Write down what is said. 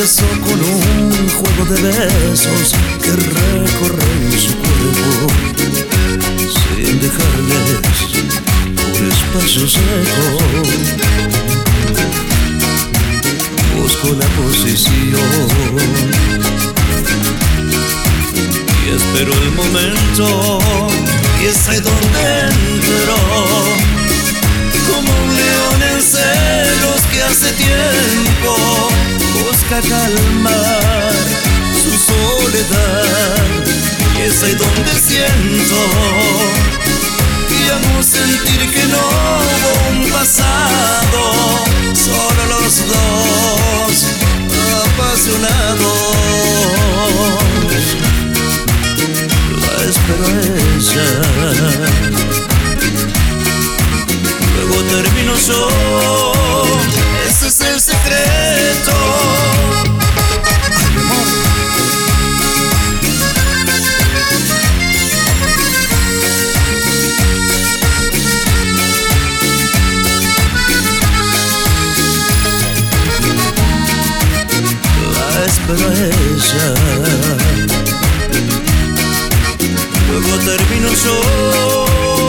empiezo con un juego de besos que recorren su cuerpo sin dejarles un espacio seco. Busco la posición y espero el momento, y es ahí donde entro como un león en celos que hace tiempo busca calmar su soledad. Y es ahí donde siento y amo sentir que no hubo un pasado, solo los dos apasionados. La espero a ella, luego termino yo, ese es el secreto. Ay, mi amor. La espero a ella, luego termino yo.